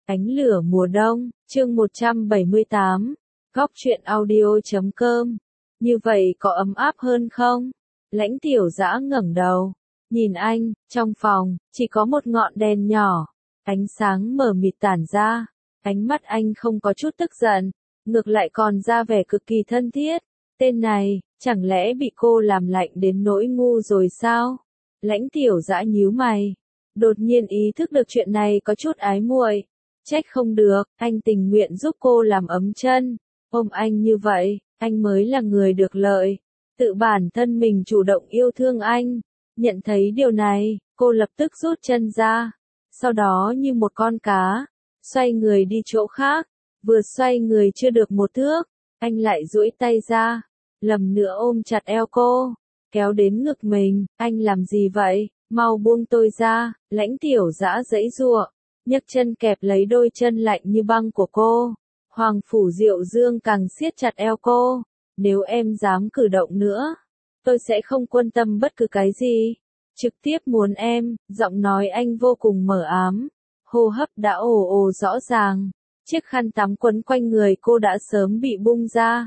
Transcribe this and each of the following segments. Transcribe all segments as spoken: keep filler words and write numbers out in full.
Ánh lửa mùa đông, chương một trăm bảy mươi tám, góc truyện audio chấm com. Như vậy có ấm áp hơn không? Lãnh Tiểu Dã ngẩng đầu, nhìn anh, trong phòng, chỉ có một ngọn đèn nhỏ, ánh sáng mờ mịt tản ra, ánh mắt anh không có chút tức giận, ngược lại còn ra vẻ cực kỳ thân thiết. Tên này, chẳng lẽ bị cô làm lạnh đến nỗi ngu rồi sao? Lãnh Tiểu Dã nhíu mày, đột nhiên ý thức được chuyện này có chút ái muội. Trách không được, anh tình nguyện giúp cô làm ấm chân. Ôm anh như vậy, anh mới là người được lợi. Tự bản thân mình chủ động yêu thương anh. Nhận thấy điều này, cô lập tức rút chân ra. Sau đó như một con cá, xoay người đi chỗ khác. Vừa xoay người chưa được một thước, anh lại duỗi tay ra, lần nữa ôm chặt eo cô, kéo đến ngực mình. Anh làm gì vậy? Mau buông tôi ra. Lãnh Tiểu Dã giãy giụa, nhấc chân kẹp lấy đôi chân lạnh như băng của cô. Hoàng Phủ Diệu Dương càng siết chặt eo cô. Nếu em dám cử động nữa, tôi sẽ không quan tâm bất cứ cái gì. Trực tiếp muốn em. Giọng nói anh vô cùng mờ ám, hô hấp đã ồ ồ rõ ràng. Chiếc khăn tắm quấn quanh người cô đã sớm bị bung ra.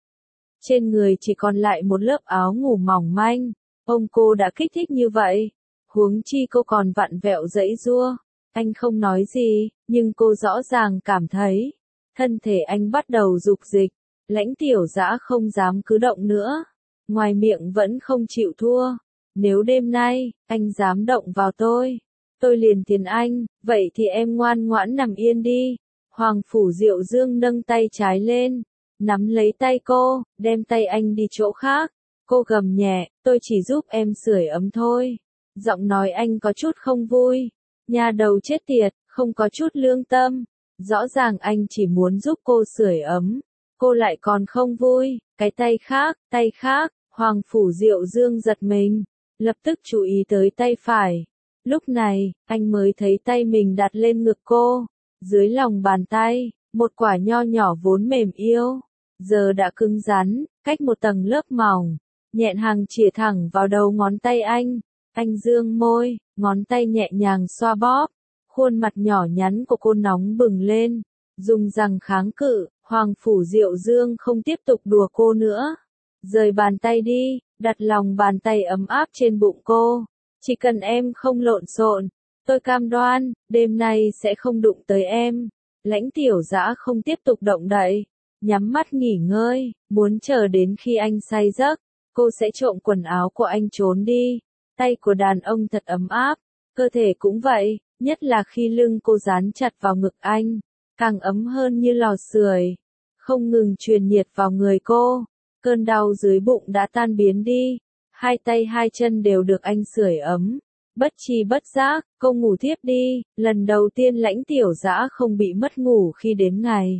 Trên người chỉ còn lại một lớp áo ngủ mỏng manh. Ông cô đã kích thích như vậy, huống chi cô còn vặn vẹo giãy giụa. Anh không nói gì, nhưng cô rõ ràng cảm thấy thân thể anh bắt đầu dục dịch. Lãnh Tiểu Dã không dám cứ động nữa, ngoài miệng vẫn không chịu thua. Nếu đêm nay anh dám động vào tôi, tôi liền tiền anh. Vậy thì em ngoan ngoãn nằm yên đi. Hoàng Phủ Diệu Dương nâng tay trái lên, nắm lấy tay cô, đem tay anh đi chỗ khác. Cô gầm nhẹ, tôi chỉ giúp em sưởi ấm thôi. Giọng nói anh có chút không vui. Nhà đầu chết tiệt, không có chút lương tâm. Rõ ràng anh chỉ muốn giúp cô sưởi ấm, cô lại còn không vui. Cái tay khác, tay khác. Hoàng Phủ Diệu Dương giật mình, lập tức chú ý tới tay phải. Lúc này, anh mới thấy tay mình đặt lên ngực cô. Dưới lòng bàn tay, một quả nho nhỏ vốn mềm yếu, giờ đã cứng rắn, cách một tầng lớp mỏng, nhẹn hàng chĩa thẳng vào đầu ngón tay anh. Anh dương môi, ngón tay nhẹ nhàng xoa bóp. Khuôn mặt nhỏ nhắn của cô nóng bừng lên, dùng răng kháng cự. Hoàng Phủ Diệu Dương không tiếp tục đùa cô nữa. Rời bàn tay đi, đặt lòng bàn tay ấm áp trên bụng cô. Chỉ cần em không lộn xộn, tôi cam đoan, đêm nay sẽ không đụng tới em. Lãnh Tiểu Dã không tiếp tục động đậy, nhắm mắt nghỉ ngơi, muốn chờ đến khi anh say giấc, cô sẽ trộm quần áo của anh trốn đi. Tay của đàn ông thật ấm áp, cơ thể cũng vậy, nhất là khi lưng cô dán chặt vào ngực anh, càng ấm hơn như lò sưởi, không ngừng truyền nhiệt vào người cô. Cơn đau dưới bụng đã tan biến đi, hai tay hai chân đều được anh sưởi ấm. Bất tri bất giác, cô ngủ thiếp đi. Lần đầu tiên Lãnh Tiểu Dã không bị mất ngủ khi đến ngày.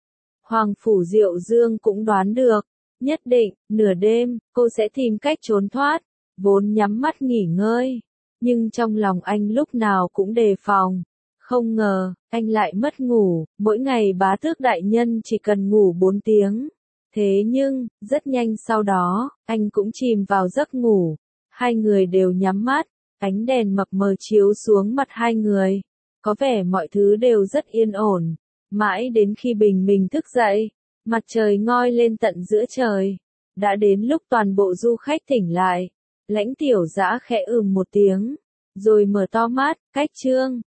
Hoàng Phủ Diệu Dương cũng đoán được, nhất định, nửa đêm, cô sẽ tìm cách trốn thoát. Vốn nhắm mắt nghỉ ngơi, nhưng trong lòng anh lúc nào cũng đề phòng. Không ngờ, anh lại mất ngủ. Mỗi ngày Bá Tước đại nhân chỉ cần ngủ bốn tiếng. Thế nhưng, rất nhanh sau đó, anh cũng chìm vào giấc ngủ. Hai người đều nhắm mắt, ánh đèn mập mờ chiếu xuống mặt hai người. Có vẻ mọi thứ đều rất yên ổn. Mãi đến khi bình minh thức dậy, mặt trời ngoi lên tận giữa trời. Đã đến lúc toàn bộ du khách tỉnh lại. Lãnh Tiểu Dã khẽ ừm một tiếng, rồi mở to mắt. Cách chương